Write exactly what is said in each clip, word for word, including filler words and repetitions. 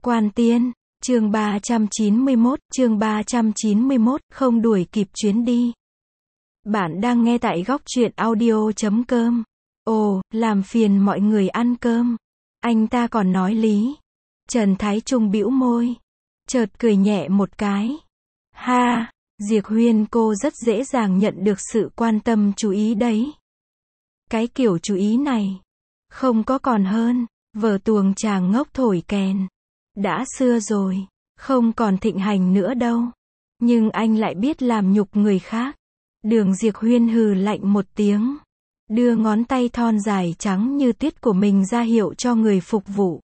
Quan Tiên, chương ba trăm chín mươi mốt, chương ba trăm chín mươi mốt, không đuổi kịp chuyến đi. Bạn đang nghe tại góc truyện audio chấm com. Ồ, làm phiền mọi người ăn cơm. Anh ta còn nói lý. Trần Thái Trung bĩu môi. Chợt cười nhẹ một cái. Ha, Diệp Huyên cô rất dễ dàng nhận được sự quan tâm chú ý đấy. Cái kiểu chú ý này. Không có còn hơn. Vở tuồng chàng ngốc thổi kèn. Đã xưa rồi. Không còn thịnh hành nữa đâu. Nhưng anh lại biết làm nhục người khác. Đường Diệp Huyên hừ lạnh một tiếng. Đưa ngón tay thon dài trắng như tuyết của mình ra hiệu cho người phục vụ.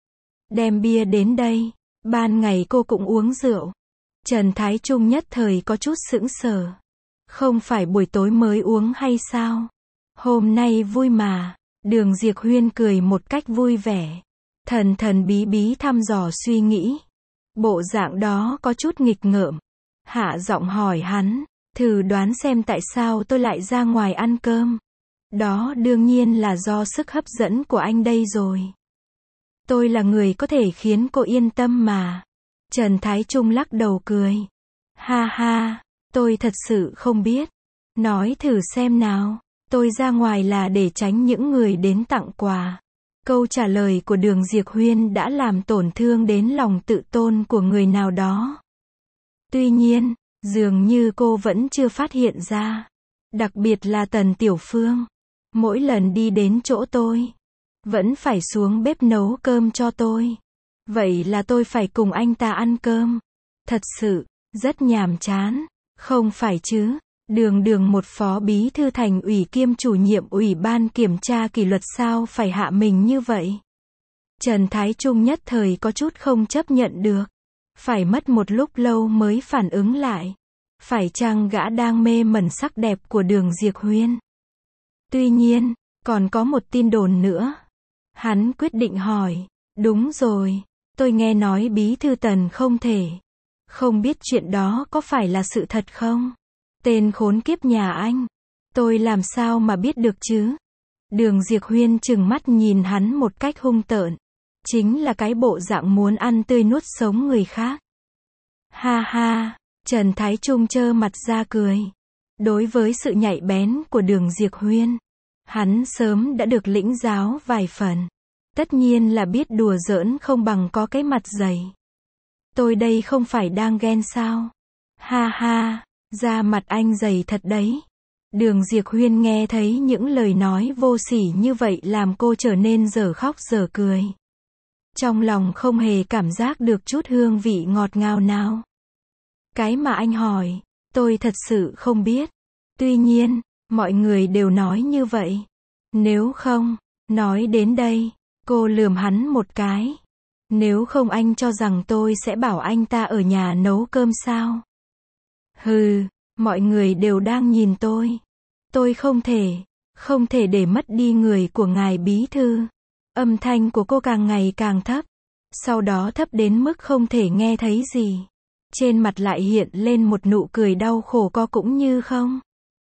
Đem bia đến đây. Ban ngày cô cũng uống rượu. Trần Thái Trung nhất thời có chút sững sờ. Không phải buổi tối mới uống hay sao? Hôm nay vui mà. Đường Diệp Huyên cười một cách vui vẻ. Thần thần bí bí thăm dò suy nghĩ. Bộ dạng đó có chút nghịch ngợm. Hạ giọng hỏi hắn. Thử đoán xem tại sao tôi lại ra ngoài ăn cơm. Đó đương nhiên là do sức hấp dẫn của anh đây rồi. Tôi là người có thể khiến cô yên tâm mà. Trần Thái Trung lắc đầu cười. Ha ha, tôi thật sự không biết. Nói thử xem nào. Tôi ra ngoài là để tránh những người đến tặng quà. Câu trả lời của Đường Diệp Huyên đã làm tổn thương đến lòng tự tôn của người nào đó. Tuy nhiên, dường như cô vẫn chưa phát hiện ra. Đặc biệt là Tần Tiểu Phương. Mỗi lần đi đến chỗ tôi, vẫn phải xuống bếp nấu cơm cho tôi. Vậy là tôi phải cùng anh ta ăn cơm. Thật sự, rất nhàm chán. Không phải chứ. Đường đường một phó bí thư thành ủy kiêm chủ nhiệm ủy ban kiểm tra kỷ luật sao phải hạ mình như vậy. Trần Thái Trung nhất thời có chút không chấp nhận được. Phải mất một lúc lâu mới phản ứng lại. Phải chăng gã đang mê mẩn sắc đẹp của Đường Diệp Huyên? Tuy nhiên, còn có một tin đồn nữa. Hắn quyết định hỏi. Đúng rồi, tôi nghe nói bí thư Tần không thể. Không biết chuyện đó có phải là sự thật không? Tên khốn kiếp nhà anh. Tôi làm sao mà biết được chứ? Đường Diệp Huyên trừng mắt nhìn hắn một cách hung tợn. Chính là cái bộ dạng muốn ăn tươi nuốt sống người khác. Ha ha, Trần Thái Trung trơ mặt ra cười. Đối với sự nhạy bén của Đường Diệp Huyên, hắn sớm đã được lĩnh giáo vài phần. Tất nhiên là biết đùa giỡn không bằng có cái mặt dày. Tôi đây không phải đang ghen sao? Ha ha, da mặt anh dày thật đấy. Đường Diệp Huyên nghe thấy những lời nói vô sỉ như vậy làm cô trở nên dở khóc dở cười. Trong lòng không hề cảm giác được chút hương vị ngọt ngào nào. Cái mà anh hỏi, tôi thật sự không biết. Tuy nhiên, mọi người đều nói như vậy. Nếu không, nói đến đây, cô lườm hắn một cái. Nếu không anh cho rằng tôi sẽ bảo anh ta ở nhà nấu cơm sao? Hừ, mọi người đều đang nhìn tôi. Tôi không thể, không thể để mất đi người của ngài bí thư. Âm thanh của cô càng ngày càng thấp. Sau đó thấp đến mức không thể nghe thấy gì. Trên mặt lại hiện lên một nụ cười đau khổ có cũng như không.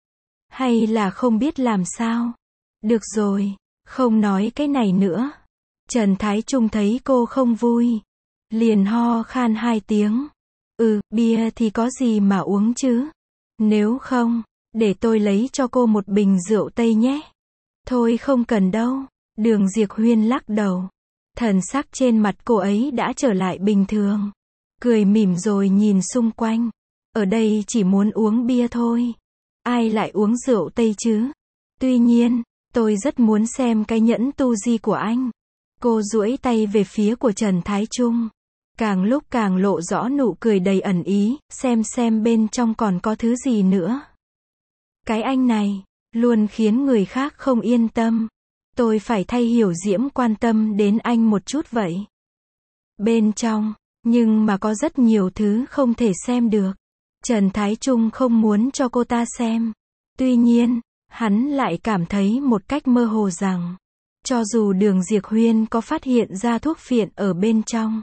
Hay là không biết làm sao? Được rồi, không nói cái này nữa. Trần Thái Trung thấy cô không vui. Liền ho khan hai tiếng. Ừ, bia thì có gì mà uống chứ? Nếu không, để tôi lấy cho cô một bình rượu Tây nhé. Thôi không cần đâu. Đường Diệp Huyên lắc đầu. Thần sắc trên mặt cô ấy đã trở lại bình thường. Cười mỉm rồi nhìn xung quanh. Ở đây chỉ muốn uống bia thôi. Ai lại uống rượu Tây chứ? Tuy nhiên, tôi rất muốn xem cái nhẫn tu di của anh. Cô duỗi tay về phía của Trần Thái Trung. Càng lúc càng lộ rõ nụ cười đầy ẩn ý, xem xem bên trong còn có thứ gì nữa. Cái anh này, luôn khiến người khác không yên tâm. Tôi phải thay hiểu diễm quan tâm đến anh một chút vậy. Bên trong, nhưng mà có rất nhiều thứ không thể xem được. Trần Thái Trung không muốn cho cô ta xem. Tuy nhiên, hắn lại cảm thấy một cách mơ hồ rằng, cho dù Đường Diệp Huyên có phát hiện ra thuốc phiện ở bên trong,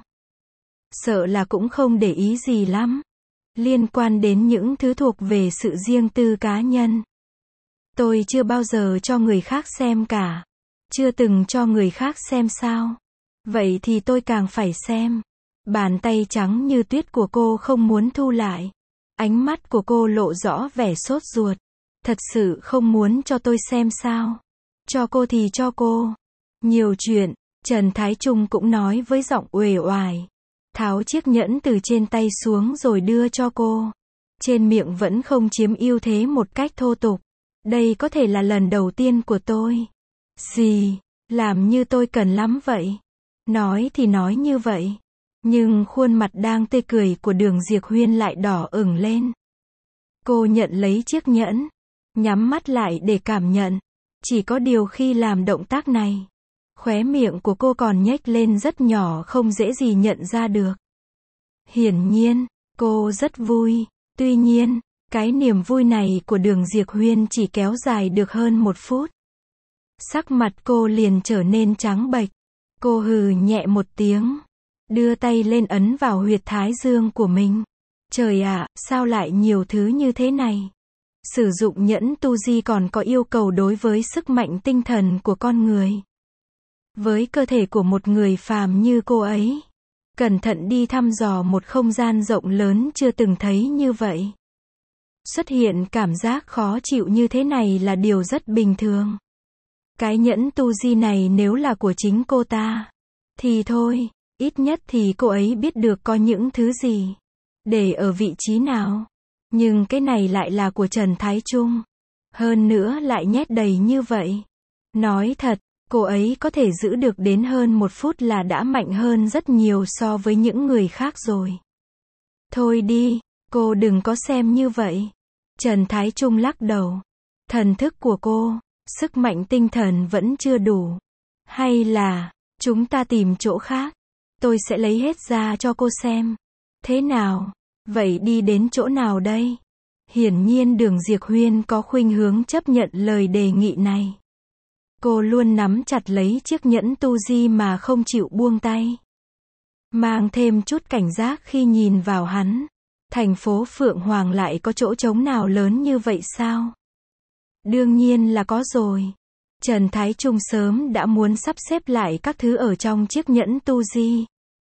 sợ là cũng không để ý gì lắm. Liên quan đến những thứ thuộc về sự riêng tư cá nhân. Tôi chưa bao giờ cho người khác xem cả. Chưa từng cho người khác xem sao? Vậy thì tôi càng phải xem. Bàn tay trắng như tuyết của cô không muốn thu lại. Ánh mắt của cô lộ rõ vẻ sốt ruột. Thật sự không muốn cho tôi xem sao? Cho cô thì cho cô. Nhiều chuyện, Trần Thái Trung cũng nói với giọng uể oải. Tháo chiếc nhẫn từ trên tay xuống rồi đưa cho cô. Trên miệng vẫn không chiếm ưu thế một cách thô tục. Đây có thể là lần đầu tiên của tôi. Gì? Làm như tôi cần lắm vậy. Nói thì nói như vậy. Nhưng khuôn mặt đang tươi cười của Đường Diệp Huyên lại đỏ ửng lên. Cô nhận lấy chiếc nhẫn. Nhắm mắt lại để cảm nhận. Chỉ có điều khi làm động tác này, khóe miệng của cô còn nhếch lên rất nhỏ không dễ gì nhận ra được. Hiển nhiên, cô rất vui. Tuy nhiên, cái niềm vui này của Đường Diệp Huyên chỉ kéo dài được hơn một phút. Sắc mặt cô liền trở nên trắng bệch. Cô hừ nhẹ một tiếng. Đưa tay lên ấn vào huyệt thái dương của mình. Trời ạ, sao lại nhiều thứ như thế này? Sử dụng nhẫn tu di còn có yêu cầu đối với sức mạnh tinh thần của con người. Với cơ thể của một người phàm như cô ấy, cẩn thận đi thăm dò một không gian rộng lớn chưa từng thấy như vậy. Xuất hiện cảm giác khó chịu như thế này là điều rất bình thường. Cái nhẫn tu di này nếu là của chính cô ta, thì thôi, ít nhất thì cô ấy biết được có những thứ gì, để ở vị trí nào. Nhưng cái này lại là của Trần Thái Trung. Hơn nữa lại nhét đầy như vậy. Nói thật, cô ấy có thể giữ được đến hơn một phút là đã mạnh hơn rất nhiều so với những người khác rồi. Thôi đi, cô đừng có xem như vậy. Trần Thái Trung lắc đầu. Thần thức của cô, sức mạnh tinh thần vẫn chưa đủ. Hay là, chúng ta tìm chỗ khác. Tôi sẽ lấy hết ra cho cô xem. Thế nào? Vậy đi đến chỗ nào đây? Hiển nhiên Đường Diệp Huyên có khuynh hướng chấp nhận lời đề nghị này. Cô luôn nắm chặt lấy chiếc nhẫn tu di mà không chịu buông tay. Mang thêm chút cảnh giác khi nhìn vào hắn. Thành phố Phượng Hoàng lại có chỗ trống nào lớn như vậy sao? Đương nhiên là có rồi. Trần Thái Trung sớm đã muốn sắp xếp lại các thứ ở trong chiếc nhẫn tu di.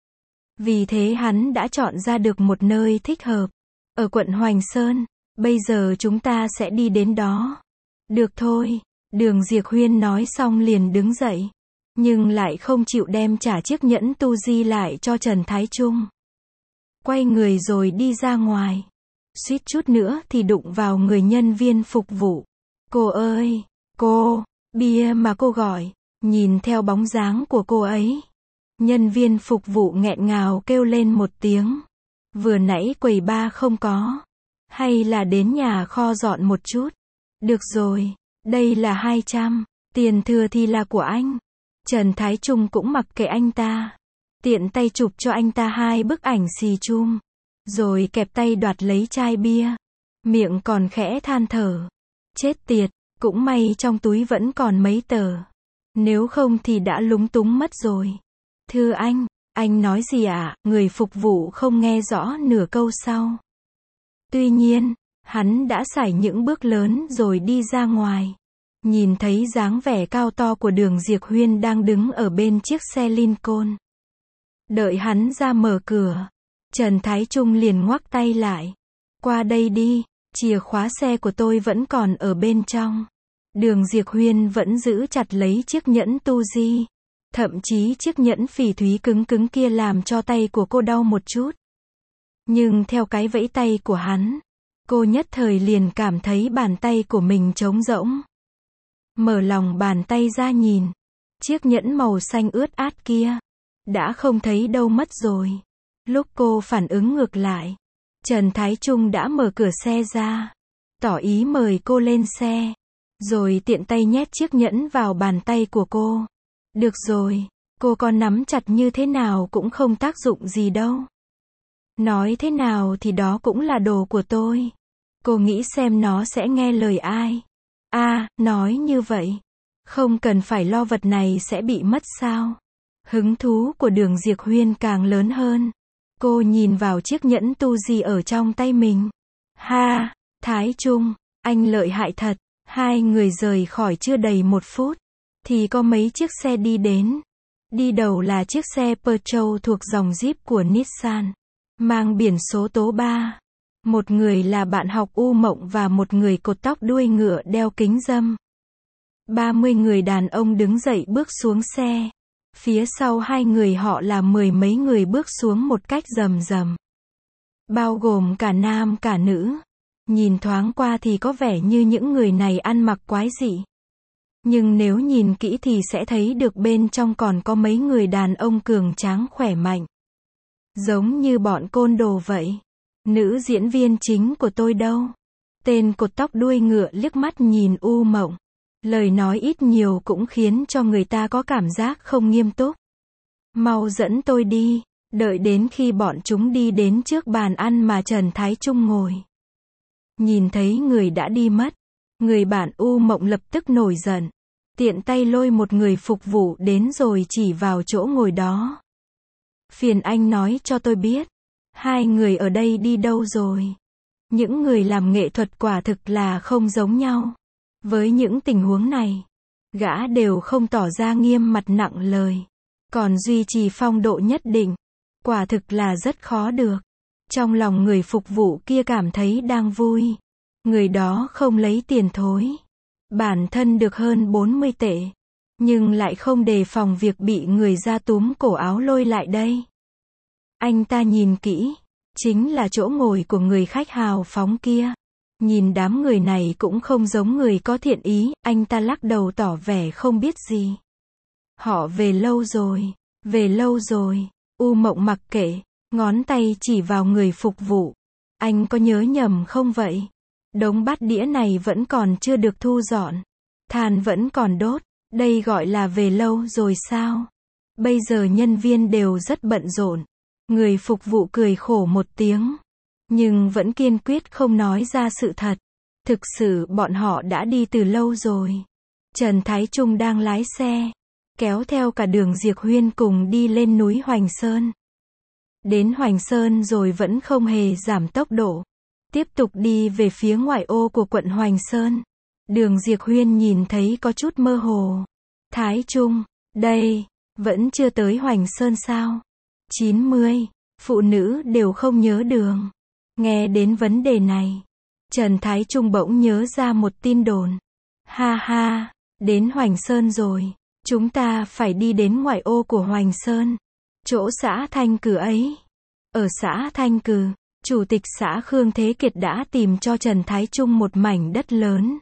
Vì thế hắn đã chọn ra được một nơi thích hợp. Ở quận Hoành Sơn. Bây giờ chúng ta sẽ đi đến đó. Được thôi. Đường Diệp Huyên nói xong liền đứng dậy. Nhưng lại không chịu đem trả chiếc nhẫn tu di lại cho Trần Thái Trung. Quay người rồi đi ra ngoài. Suýt chút nữa thì đụng vào người nhân viên phục vụ. Cô ơi! Cô! Bia mà cô gọi. Nhìn theo bóng dáng của cô ấy. Nhân viên phục vụ nghẹn ngào kêu lên một tiếng. Vừa nãy quầy bar không có. Hay là đến nhà kho dọn một chút. Được rồi, đây là hai trăm. Tiền thừa thì là của anh. Trần Thái Trung cũng mặc kệ anh ta. Tiện tay chụp cho anh ta hai bức ảnh xì chum. Rồi kẹp tay đoạt lấy chai bia. Miệng còn khẽ than thở. Chết tiệt, cũng may trong túi vẫn còn mấy tờ. Nếu không thì đã lúng túng mất rồi. Thưa anh, anh nói gì ạ? À? Người phục vụ không nghe rõ nửa câu sau. Tuy nhiên, hắn đã sải những bước lớn rồi đi ra ngoài. Nhìn thấy dáng vẻ cao to của Đường Diệp Huyên đang đứng ở bên chiếc xe Lincoln. Đợi hắn ra mở cửa, Trần Thái Trung liền ngoắc tay lại. Qua đây đi, chìa khóa xe của tôi vẫn còn ở bên trong. Đường Diệp Huyên vẫn giữ chặt lấy chiếc nhẫn tu di. Thậm chí chiếc nhẫn phỉ thúy cứng cứng kia làm cho tay của cô đau một chút. Nhưng theo cái vẫy tay của hắn, cô nhất thời liền cảm thấy bàn tay của mình trống rỗng. Mở lòng bàn tay ra nhìn, chiếc nhẫn màu xanh ướt át kia, đã không thấy đâu mất rồi. Lúc cô phản ứng ngược lại, Trần Thái Trung đã mở cửa xe ra, tỏ ý mời cô lên xe, rồi tiện tay nhét chiếc nhẫn vào bàn tay của cô. Được rồi, cô có nắm chặt như thế nào cũng không tác dụng gì đâu. Nói thế nào thì đó cũng là đồ của tôi. Cô nghĩ xem nó sẽ nghe lời ai? À, nói như vậy, không cần phải lo vật này sẽ bị mất sao? Hứng thú của Đường Diệp Huyên càng lớn hơn. Cô nhìn vào chiếc nhẫn tu di ở trong tay mình. Ha, Thái Trung, anh lợi hại thật. Hai người rời khỏi chưa đầy một phút, thì có mấy chiếc xe đi đến. Đi đầu là chiếc xe Peugeot thuộc dòng Jeep của Nissan, mang biển số tố ba. Một người là bạn học U Mộng và một người cột tóc đuôi ngựa đeo kính râm. ba mươi người đàn ông đứng dậy bước xuống xe. Phía sau hai người họ là mười mấy người bước xuống một cách rầm rầm. Bao gồm cả nam cả nữ. Nhìn thoáng qua thì có vẻ như những người này ăn mặc quái dị. Nhưng nếu nhìn kỹ thì sẽ thấy được bên trong còn có mấy người đàn ông cường tráng khỏe mạnh. Giống như bọn côn đồ vậy. Nữ diễn viên chính của tôi đâu? Tên cột tóc đuôi ngựa liếc mắt nhìn U Mộng. Lời nói ít nhiều cũng khiến cho người ta có cảm giác không nghiêm túc. Mau dẫn tôi đi. Đợi đến khi bọn chúng đi đến trước bàn ăn mà Trần Thái Trung ngồi. Nhìn thấy người đã đi mất. Người bạn U Mộng lập tức nổi giận. Tiện tay lôi một người phục vụ đến rồi chỉ vào chỗ ngồi đó. Phiền anh nói cho tôi biết. Hai người ở đây đi đâu rồi? Những người làm nghệ thuật quả thực là không giống nhau. Với những tình huống này, gã đều không tỏ ra nghiêm mặt nặng lời. Còn duy trì phong độ nhất định. Quả thực là rất khó được. Trong lòng người phục vụ kia cảm thấy đang vui. Người đó không lấy tiền thối. Bản thân được hơn bốn mươi tệ. Nhưng lại không đề phòng việc bị người ra túm cổ áo lôi lại đây. Anh ta nhìn kỹ. Chính là chỗ ngồi của người khách hào phóng kia. Nhìn đám người này cũng không giống người có thiện ý. Anh ta lắc đầu tỏ vẻ không biết gì. Họ về lâu rồi. Về lâu rồi. U Mộng mặc kệ. Ngón tay chỉ vào người phục vụ. Anh có nhớ nhầm không vậy? Đống bát đĩa này vẫn còn chưa được thu dọn. Than vẫn còn đốt. Đây gọi là về lâu rồi sao? Bây giờ nhân viên đều rất bận rộn. Người phục vụ cười khổ một tiếng. Nhưng vẫn kiên quyết không nói ra sự thật. Thực sự bọn họ đã đi từ lâu rồi. Trần Thái Trung đang lái xe. Kéo theo cả Đường Diệc Huyên cùng đi lên núi Hoành Sơn. Đến Hoành Sơn rồi vẫn không hề giảm tốc độ. Tiếp tục đi về phía ngoại ô của quận Hoành Sơn. Đường Diệc Huyên nhìn thấy có chút mơ hồ. Thái Trung, đây, vẫn chưa tới Hoành Sơn sao? chín mươi, phụ nữ đều không nhớ đường. Nghe đến vấn đề này, Trần Thái Trung bỗng nhớ ra một tin đồn. Ha ha, đến Hoành Sơn rồi, chúng ta phải đi đến ngoại ô của Hoành Sơn. Chỗ xã Thanh Cừ ấy. Ở xã Thanh Cừ, Chủ tịch xã Khương Thế Kiệt đã tìm cho Trần Thái Trung một mảnh đất lớn.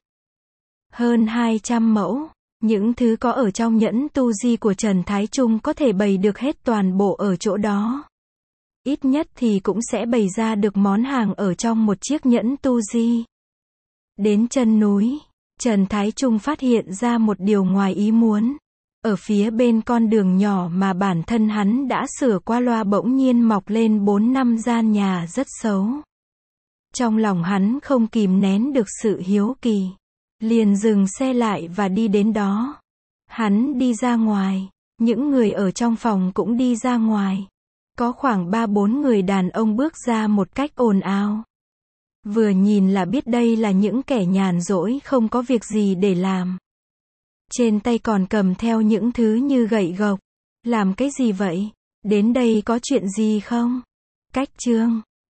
Hơn hai trăm mẫu. Những thứ có ở trong nhẫn tu di của Trần Thái Trung có thể bày được hết toàn bộ ở chỗ đó. Ít nhất thì cũng sẽ bày ra được món hàng ở trong một chiếc nhẫn tu di. Đến chân núi, Trần Thái Trung phát hiện ra một điều ngoài ý muốn. Ở phía bên con đường nhỏ mà bản thân hắn đã sửa qua loa bỗng nhiên mọc lên bốn năm gian nhà rất xấu. Trong lòng hắn không kìm nén được sự hiếu kỳ. Liền dừng xe lại và đi đến đó. Hắn đi ra ngoài. Những người ở trong phòng cũng đi ra ngoài. Có khoảng ba bốn người đàn ông bước ra một cách ồn ào. Vừa nhìn là biết đây là những kẻ nhàn rỗi không có việc gì để làm. Trên tay còn cầm theo những thứ như gậy gộc. Làm cái gì vậy? Đến đây có chuyện gì không? Cách chương